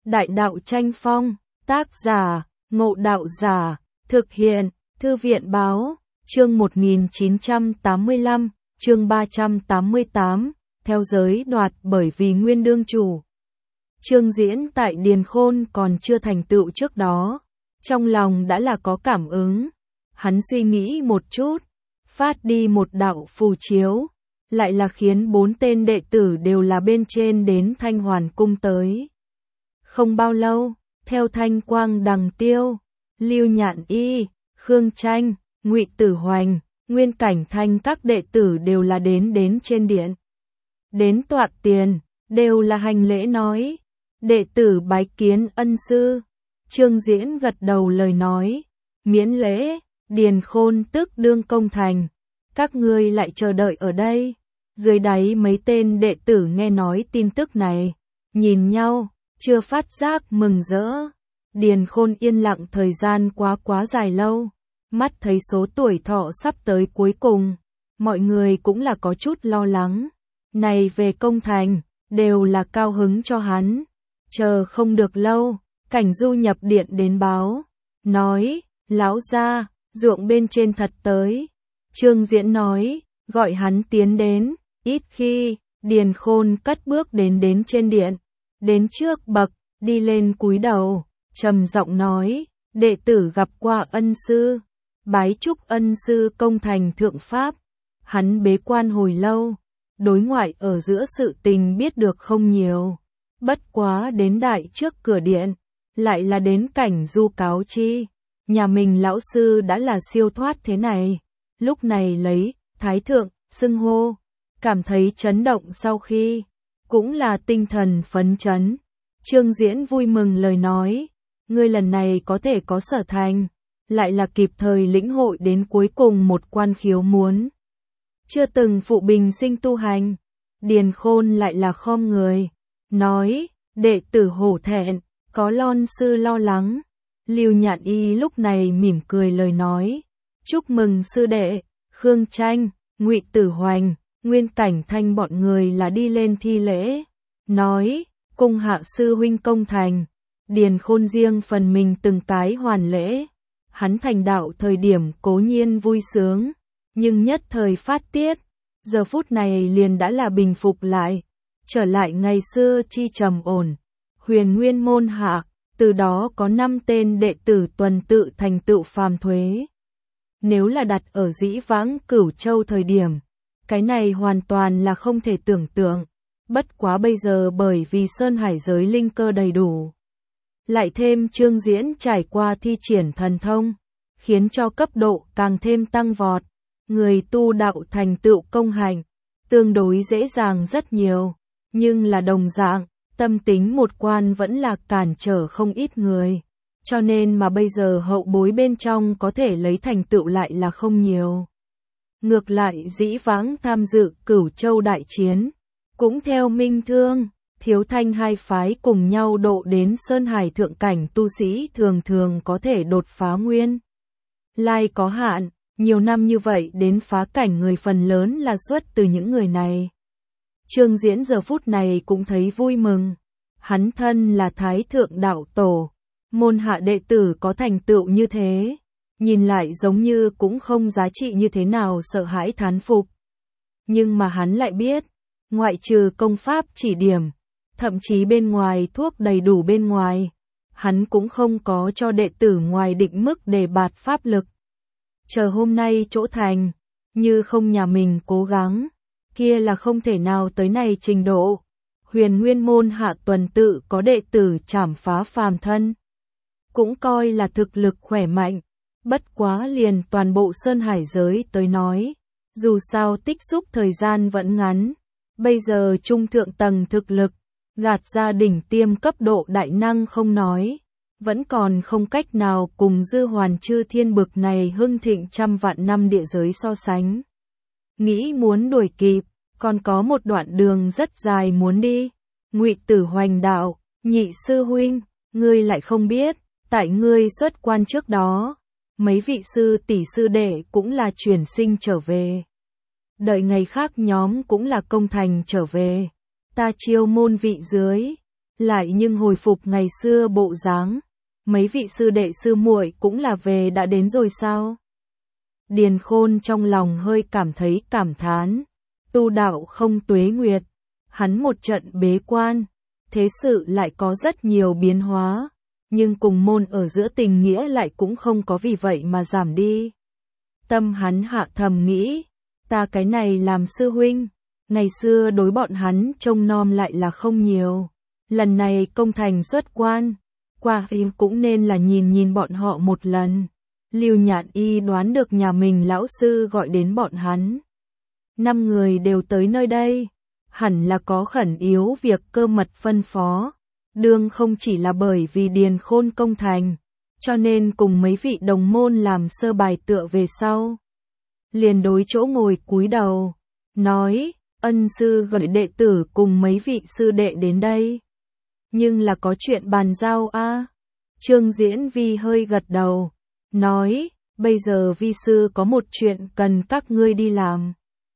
Đại đạo tranh phong, tác giả, Ngộ Đạo Giả, thực hiện, Thư viện báo, chương 1985, chương 388, theo giới đoạt bởi vì nguyên đương chủ. Chương diễn tại Điền Khôn còn chưa thành tựu trước đó, trong lòng đã là có cảm ứng. Hắn suy nghĩ một chút, phát đi một đạo phù chiếu, lại là khiến 4 tên đệ tử đều là bên trên đến Thanh Hoàn cung tới. Không bao lâu, theo thanh quang đằng tiêu, Lưu Nhạn Y, Khương Tranh, Ngụy Tử Hoành, Nguyên Cảnh Thanh các đệ tử đều là đến trên điện. Đến tọa tiền, đều là hành lễ nói, đệ tử bái kiến ân sư. Trương Diễn gật đầu lời nói, miễn lễ, Điền Khôn tức đương công thành, các ngươi lại chờ đợi ở đây. Dưới đáy mấy tên đệ tử nghe nói tin tức này, nhìn nhau, chưa phát giác mừng rỡ. Điền Khôn yên lặng thời gian quá dài lâu, mắt thấy số tuổi thọ sắp tới cuối cùng, mọi người cũng là có chút lo lắng. Này về công thành, đều là cao hứng cho hắn. Chờ không được lâu, Cảnh Du nhập điện đến báo, nói, lão gia, ruộng bên trên thật tới. Trương Diễn nói, gọi hắn tiến đến. Ít khi, Điền Khôn cất bước đến trên điện, đến trước bậc, đi lên cúi đầu, trầm giọng nói, đệ tử gặp qua ân sư, bái chúc ân sư công thành thượng pháp. Hắn bế quan hồi lâu, đối ngoại ở giữa sự tình biết được không nhiều, bất quá đến đại trước cửa điện, lại là đến Cảnh Du cáo chi, nhà mình lão sư đã là siêu thoát thế này, lúc này lấy thái thượng xưng hô. Cảm thấy chấn động sau khi, cũng là tinh thần phấn chấn. Trương Diễn vui mừng lời nói, ngươi lần này có thể có sở thành, lại là kịp thời lĩnh hội đến cuối cùng một quan khiếu muốn. Chưa từng phụ bình sinh tu hành, Điền Khôn lại là khom người, nói, đệ tử hổ thẹn, có lon sư lo lắng. Lưu Nhạn Y lúc này mỉm cười lời nói, chúc mừng sư đệ. Khương Tranh, Ngụy Tử Hoành, Nguyên Cảnh Thanh bọn người là đi lên thi lễ, nói, cung hạ sư huynh công thành. Điền Khôn riêng phần mình từng cái hoàn lễ, hắn thành đạo thời điểm cố nhiên vui sướng, nhưng nhất thời phát tiết, giờ phút này liền đã là bình phục lại, trở lại ngày xưa chi trầm ổn. Huyền Nguyên môn hạ, từ đó có 5 tên đệ tử tuần tự thành tựu phàm thuế. Nếu là đặt ở dĩ vãng Cửu Châu thời điểm, cái này hoàn toàn là không thể tưởng tượng, bất quá bây giờ bởi vì Sơn Hải giới linh cơ đầy đủ. Lại thêm Trương Diễn trải qua thi triển thần thông, khiến cho cấp độ càng thêm tăng vọt, người tu đạo thành tựu công hành, tương đối dễ dàng rất nhiều, nhưng là đồng dạng, tâm tính một quan vẫn là cản trở không ít người, cho nên mà bây giờ hậu bối bên trong có thể lấy thành tựu lại là không nhiều. Ngược lại dĩ vãng tham dự Cửu Châu đại chiến, cũng theo Minh Thương, Thiếu Thanh hai phái cùng nhau độ đến Sơn Hải thượng cảnh tu sĩ thường có thể đột phá nguyên lai có hạn, nhiều năm như vậy đến phá cảnh người phần lớn là xuất từ những người này. Trương Diễn giờ phút này cũng thấy vui mừng, hắn thân là Thái Thượng Đạo Tổ, môn hạ đệ tử có thành tựu như thế. Nhìn lại giống như cũng không giá trị như thế nào sợ hãi thán phục. Nhưng mà hắn lại biết, ngoại trừ công pháp chỉ điểm, thậm chí bên ngoài thuốc đầy đủ bên ngoài, hắn cũng không có cho đệ tử ngoài định mức để bạt pháp lực. Chờ hôm nay chỗ thành, như không nhà mình cố gắng, kia là không thể nào tới này trình độ. Huyền Nguyên môn hạ tuần tự có đệ tử trảm phá phàm thân, cũng coi là thực lực khỏe mạnh. Bất quá liền toàn bộ Sơn Hải giới tới nói, dù sao tích xúc thời gian vẫn ngắn, bây giờ trung thượng tầng thực lực, gạt ra đỉnh tiêm cấp độ đại năng không nói, vẫn còn không cách nào cùng Dư Hoàn Chư Thiên bực này hưng thịnh trăm vạn năm địa giới so sánh. Nghĩ muốn đuổi kịp, còn có một đoạn đường rất dài muốn đi. Ngụy Tử Hoành đạo, nhị sư huynh, ngươi lại không biết, tại ngươi xuất quan trước đó, mấy vị sư tỷ sư đệ cũng là chuyển sinh trở về. Đợi ngày khác nhóm cũng là công thành trở về. Ta chiêu môn vị dưới, lại nhưng hồi phục ngày xưa bộ dáng. Mấy vị sư đệ sư muội cũng là về đã đến rồi sao? Điền Khôn trong lòng hơi cảm thấy cảm thán. Tu đạo không tuế nguyệt, hắn một trận bế quan, thế sự lại có rất nhiều biến hóa, nhưng cùng môn ở giữa tình nghĩa lại cũng không có vì vậy mà giảm đi. Tâm hắn hạ thầm nghĩ, ta cái này làm sư huynh, ngày xưa đối bọn hắn trông nom lại là không nhiều, lần này công thành xuất quan, qua phim cũng nên là nhìn bọn họ một lần. Lưu Nhạn Y đoán được nhà mình lão sư gọi đến bọn hắn. 5 người đều tới nơi đây, hẳn là có khẩn yếu việc cơ mật phân phó. Đương không chỉ là bởi vì Điền Khôn công thành, cho nên cùng mấy vị đồng môn làm sơ bài tựa về sau. Liền đối chỗ ngồi cúi đầu, nói, ân sư gọi đệ tử cùng mấy vị sư đệ đến đây. Nhưng là có chuyện bàn giao a. Trương Diễn Vi hơi gật đầu, nói, bây giờ vi sư có một chuyện cần các ngươi đi làm.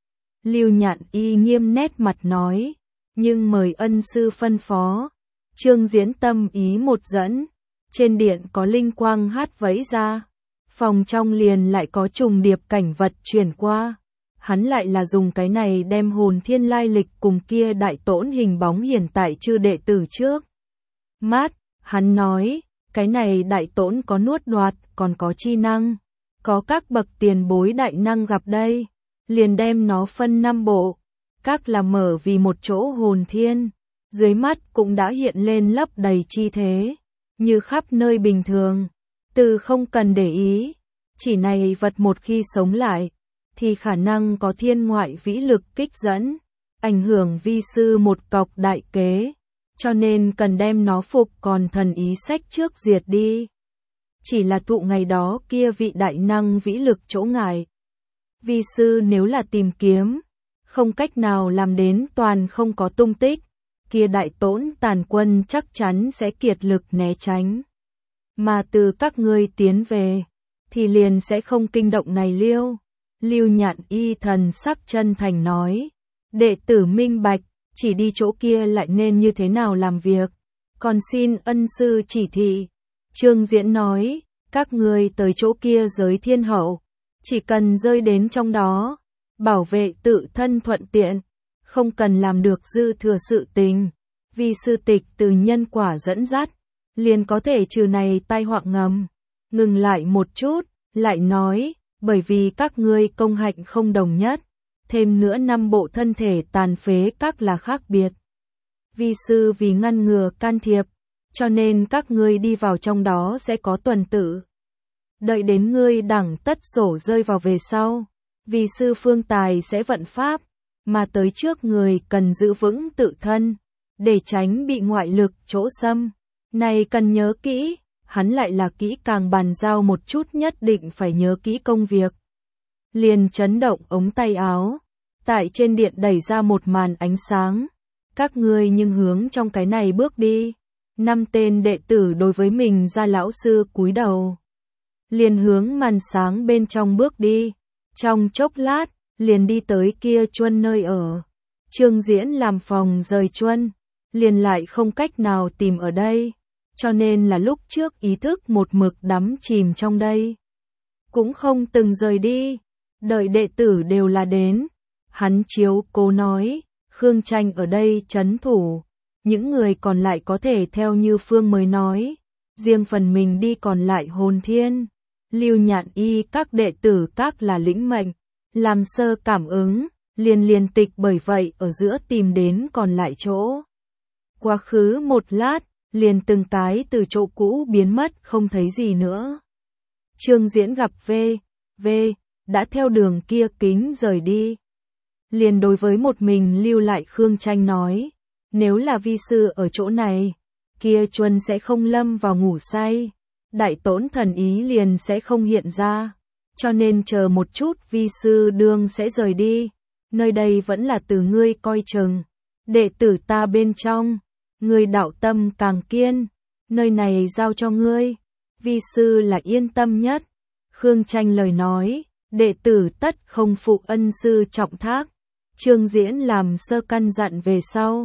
Lưu Nhạn Y nghiêm nét mặt nói, nhưng mời ân sư phân phó. Trương Diễn tâm ý một dẫn, trên điện có linh quang hát vẫy ra, phòng trong liền lại có trùng điệp cảnh vật chuyển qua. Hắn lại là dùng cái này đem hồn thiên lai lịch cùng kia đại tổn hình bóng hiển tại chư đệ tử trước. Mát, hắn nói, cái này đại tổn có nuốt đoạt, còn có chi năng, có các bậc tiền bối đại năng gặp đây, liền đem nó phân 5 bộ, các là mở vì một chỗ hồn thiên, dưới mắt cũng đã hiện lên lấp đầy chi thế, như khắp nơi bình thường, từ không cần để ý, chỉ này vật một khi sống lại, thì khả năng có thiên ngoại vĩ lực kích dẫn, ảnh hưởng vi sư một cọc đại kế, cho nên cần đem nó phục còn thần ý sách trước diệt đi. Chỉ là tụ ngày đó kia vị đại năng vĩ lực chỗ ngại. Vi sư nếu là tìm kiếm, không cách nào làm đến toàn không có tung tích, kia đại tổn tàn quân chắc chắn sẽ kiệt lực né tránh. Mà từ các ngươi tiến về, thì liền sẽ không kinh động này liêu. Lưu Nhạn Y thần sắc chân thành nói, đệ tử minh bạch, chỉ đi chỗ kia lại nên như thế nào làm việc, còn xin ân sư chỉ thị. Trương Diễn nói, các ngươi tới chỗ kia giới thiên hậu, chỉ cần rơi đến trong đó, bảo vệ tự thân thuận tiện, không cần làm được dư thừa sự tình, vì sư tịch từ nhân quả dẫn dắt, liền có thể trừ này tai họa ngầm. Ngừng lại một chút, lại nói, bởi vì các ngươi công hạnh không đồng nhất, thêm nữa 5 bộ thân thể tàn phế các là khác biệt. Vi sư vì ngăn ngừa can thiệp, cho nên các ngươi đi vào trong đó sẽ có tuần tự. Đợi đến ngươi đẳng tất sổ rơi vào về sau, vì sư phương tài sẽ vận pháp, mà tới trước người cần giữ vững tự thân, để tránh bị ngoại lực chỗ xâm. Này cần nhớ kỹ, hắn lại là kỹ càng bàn giao một chút nhất định phải nhớ kỹ công việc. Liền chấn động ống tay áo, tại trên điện đẩy ra một màn ánh sáng. Các ngươi nhưng hướng trong cái này bước đi. 5 tên đệ tử đối với mình ra lão sư cúi đầu. Liền hướng màn sáng bên trong bước đi. Trong chốc lát, liền đi tới kia chuân nơi ở. Trương Diễn làm phòng rời chuân, liền lại không cách nào tìm ở đây. Cho nên là lúc trước ý thức một mực đắm chìm trong đây. Cũng không từng rời đi. Đợi đệ tử đều là đến. Hắn chiếu cố nói, Khương Tranh ở đây trấn thủ. Những người còn lại có thể theo như Phương mới nói. Riêng phần mình đi còn lại hồn thiên. Lưu Nhạn Y các đệ tử các là lĩnh mệnh. Làm sơ cảm ứng, liền tịch bởi vậy ở giữa tìm đến còn lại chỗ. Quá khứ một lát, liền từng cái từ chỗ cũ biến mất không thấy gì nữa. Trương Diễn gặp V, đã theo đường kia kính rời đi. Liền đối với một mình lưu lại Khương Tranh nói, nếu là vi sư ở chỗ này, kia chuân sẽ không lâm vào ngủ say, đại tổn thần ý liền sẽ không hiện ra, cho nên chờ một chút vi sư đương sẽ rời đi, nơi đây vẫn là từ ngươi coi chừng, đệ tử ta bên trong, ngươi đạo tâm càng kiên, nơi này giao cho ngươi, vi sư là yên tâm nhất. Khương Tranh lời nói, đệ tử tất không phụ ân sư trọng thác. Trương Diễn làm sơ căn dặn về sau,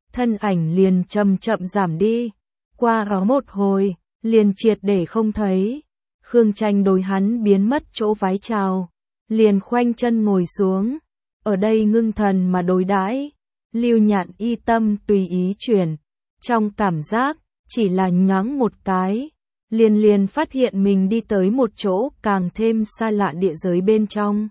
thân ảnh liền chậm chậm giảm đi. Qua một hồi, liền triệt để không thấy. Khương Tranh đối hắn biến mất chỗ vái chào, liền khoanh chân ngồi xuống, ở đây ngưng thần mà đối đãi. Lưu Nhạn y tâm tùy ý chuyển, trong cảm giác, chỉ là nhoáng một cái, liền phát hiện mình đi tới một chỗ càng thêm xa lạ địa giới bên trong.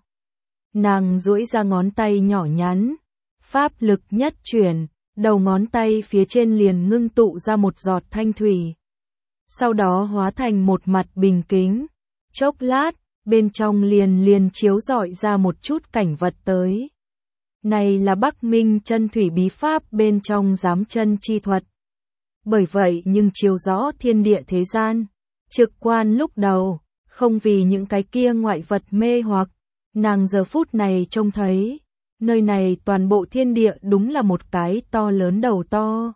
Nàng duỗi ra ngón tay nhỏ nhắn, pháp lực nhất chuyển, đầu ngón tay phía trên liền ngưng tụ ra một giọt thanh thủy. Sau đó hóa thành một mặt bình kính, chốc lát, bên trong liền chiếu rọi ra một chút cảnh vật tới. Này là Bắc Minh chân thủy bí pháp bên trong giám chân chi thuật. Bởi vậy nhưng chiếu rõ thiên địa thế gian, trực quan lúc đầu, không vì những cái kia ngoại vật mê hoặc, nàng giờ phút này trông thấy, nơi này toàn bộ thiên địa đúng là một cái to lớn đầu to.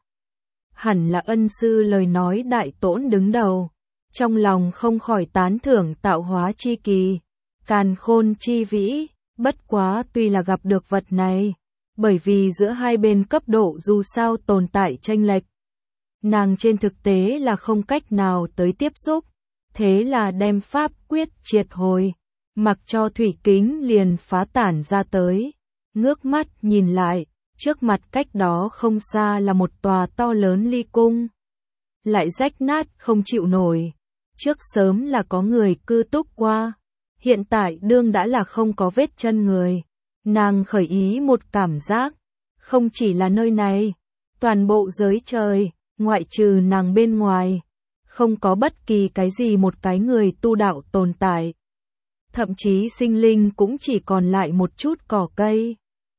Hẳn là ân sư lời nói đại tổn đứng đầu, trong lòng không khỏi tán thưởng tạo hóa chi kỳ, càn khôn chi vĩ, bất quá tuy là gặp được vật này, bởi vì giữa hai bên cấp độ dù sao tồn tại chênh lệch. Nàng trên thực tế là không cách nào tới tiếp xúc, thế là đem pháp quyết triệt hồi, mặc cho thủy kính liền phá tản ra tới, ngước mắt nhìn lại, trước mặt cách đó không xa là một tòa to lớn ly cung, lại rách nát không chịu nổi, trước sớm là có người cư túc qua, hiện tại đương đã là không có vết chân người, nàng khởi ý một cảm giác, không chỉ là nơi này, toàn bộ giới trời, ngoại trừ nàng bên ngoài, không có bất kỳ cái gì một cái người tu đạo tồn tại. Thậm chí sinh linh cũng chỉ còn lại một chút cỏ cây.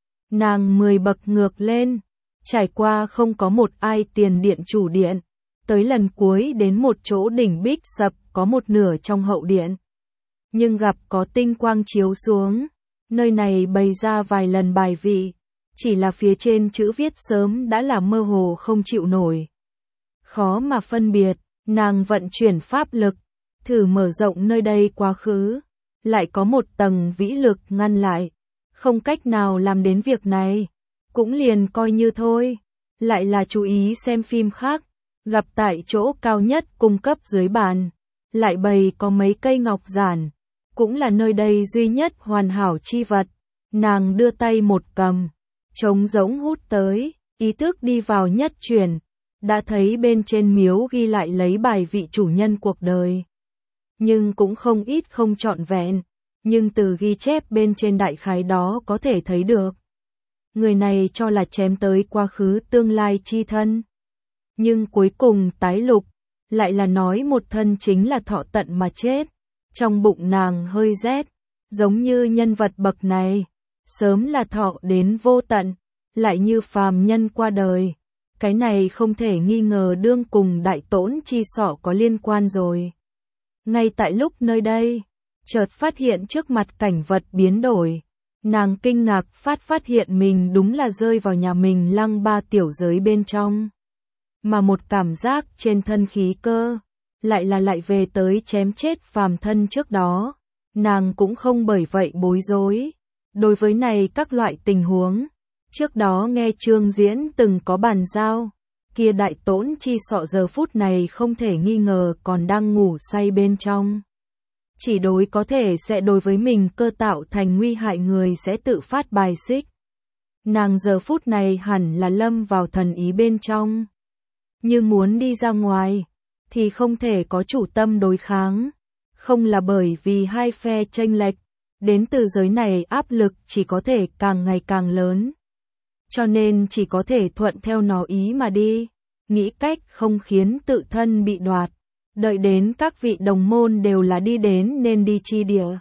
Nàng 10 bậc ngược lên, trải qua không có một ai tiền điện chủ điện, tới lần cuối đến một chỗ đỉnh bích sập có một nửa trong hậu điện. Nhưng gặp có tinh quang chiếu xuống, nơi này bày ra vài lần bài vị, chỉ là phía trên chữ viết sớm đã là mơ hồ không chịu nổi. Khó mà phân biệt, nàng vận chuyển pháp lực, thử mở rộng nơi đây quá khứ, lại có một tầng vĩ lực ngăn lại, không cách nào làm đến việc này, cũng liền coi như thôi, lại là chú ý xem phim khác, gặp tại chỗ cao nhất cung cấp dưới bàn, lại bày có mấy cây ngọc giản, cũng là nơi đây duy nhất hoàn hảo chi vật, nàng đưa tay một cầm, trống rỗng hút tới, ý thức đi vào nhất chuyển, đã thấy bên trên miếu ghi lại lấy bài vị chủ nhân cuộc đời. Nhưng cũng không ít không trọn vẹn, nhưng từ ghi chép bên trên đại khái đó có thể thấy được. Người này cho là chém tới quá khứ tương lai chi thân. Nhưng cuối cùng tái lục, lại là nói một thân chính là thọ tận mà chết. Trong bụng nàng hơi rét, giống như nhân vật bậc này, sớm là thọ đến vô tận, lại như phàm nhân qua đời. Cái này không thể nghi ngờ đương cùng đại tổn chi sọ có liên quan rồi. Ngay tại lúc nơi đây, chợt phát hiện trước mặt cảnh vật biến đổi. Nàng kinh ngạc phát hiện mình đúng là rơi vào nhà mình lăng ba tiểu giới bên trong. Mà một cảm giác trên thân khí cơ, lại về tới chém chết phàm thân trước đó. Nàng cũng không bởi vậy bối rối. Đối với này các loại tình huống, trước đó nghe Trương Diễn từng có bàn giao, kia đại tổn chi sọ giờ phút này không thể nghi ngờ còn đang ngủ say bên trong. Chỉ đối có thể sẽ đối với mình cơ tạo thành nguy hại người sẽ tự phát bài xích. Nàng giờ phút này hẳn là lâm vào thần ý bên trong. Nhưng muốn đi ra ngoài, thì không thể có chủ tâm đối kháng. Không là bởi vì hai phe chênh lệch, đến từ giới này áp lực chỉ có thể càng ngày càng lớn. Cho nên chỉ có thể thuận theo nó ý mà đi, nghĩ cách không khiến tự thân bị đoạt, đợi đến các vị đồng môn đều là đi đến nên đi chi địa.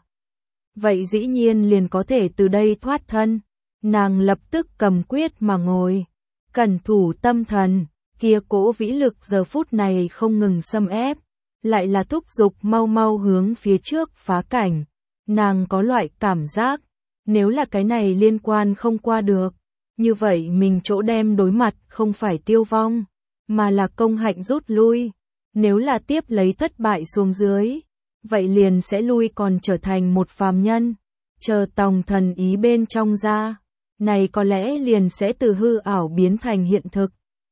Vậy dĩ nhiên liền có thể từ đây thoát thân, nàng lập tức cầm quyết mà ngồi, cẩn thủ tâm thần, kia cỗ vĩ lực giờ phút này không ngừng xâm ép, lại là thúc giục mau mau hướng phía trước phá cảnh. Nàng có loại cảm giác, nếu là cái này liên quan không qua được, như vậy mình chỗ đem đối mặt không phải tiêu vong, mà là công hạnh rút lui. Nếu là tiếp lấy thất bại xuống dưới, vậy liền sẽ lui còn trở thành một phàm nhân, chờ tòng thần ý bên trong ra, này có lẽ liền sẽ từ hư ảo biến thành hiện thực.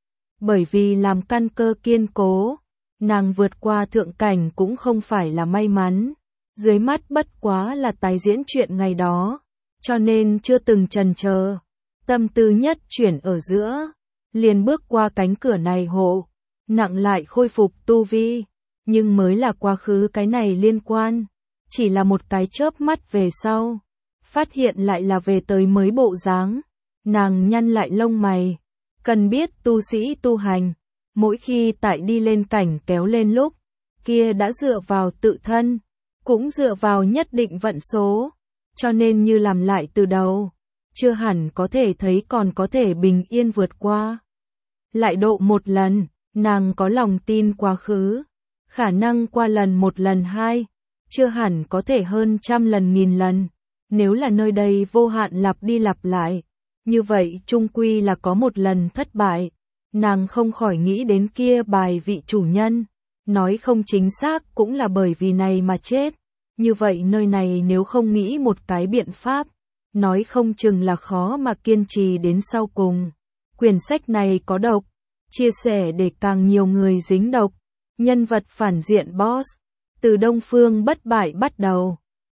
bởi vì làm căn cơ kiên cố, nàng vượt qua thượng cảnh cũng không phải là may mắn, dưới mắt bất quá là tái diễn chuyện ngày đó, cho nên chưa từng chần chờ, tâm tư nhất chuyển ở giữa, liền bước qua cánh cửa này hộ, nặng lại khôi phục tu vi, nhưng mới là quá khứ cái này liên quan, chỉ là một cái chớp mắt về sau, phát hiện lại là về tới mới bộ dáng, nàng nhăn lại lông mày, cần biết tu sĩ tu hành, mỗi khi tại đi lên cảnh kéo lên lúc, kia đã dựa vào tự thân, cũng dựa vào nhất định vận số, cho nên như làm lại từ đầu, chưa hẳn có thể thấy còn có thể bình yên vượt qua. Lại độ một lần, nàng có lòng tin quá khứ, khả năng qua lần một lần hai, chưa hẳn có thể hơn trăm lần nghìn lần, nếu là nơi đây vô hạn lặp đi lặp lại, như vậy chung quy là có một lần thất bại, nàng không khỏi nghĩ đến kia bài vị chủ nhân, nói không chính xác cũng là bởi vì này mà chết, như vậy nơi này nếu không nghĩ một cái biện pháp, nói không chừng là khó mà kiên trì đến sau cùng. Quyển sách này có độc, chia sẻ để càng nhiều người dính độc, nhân vật phản diện boss, từ Đông Phương bất bại bắt đầu.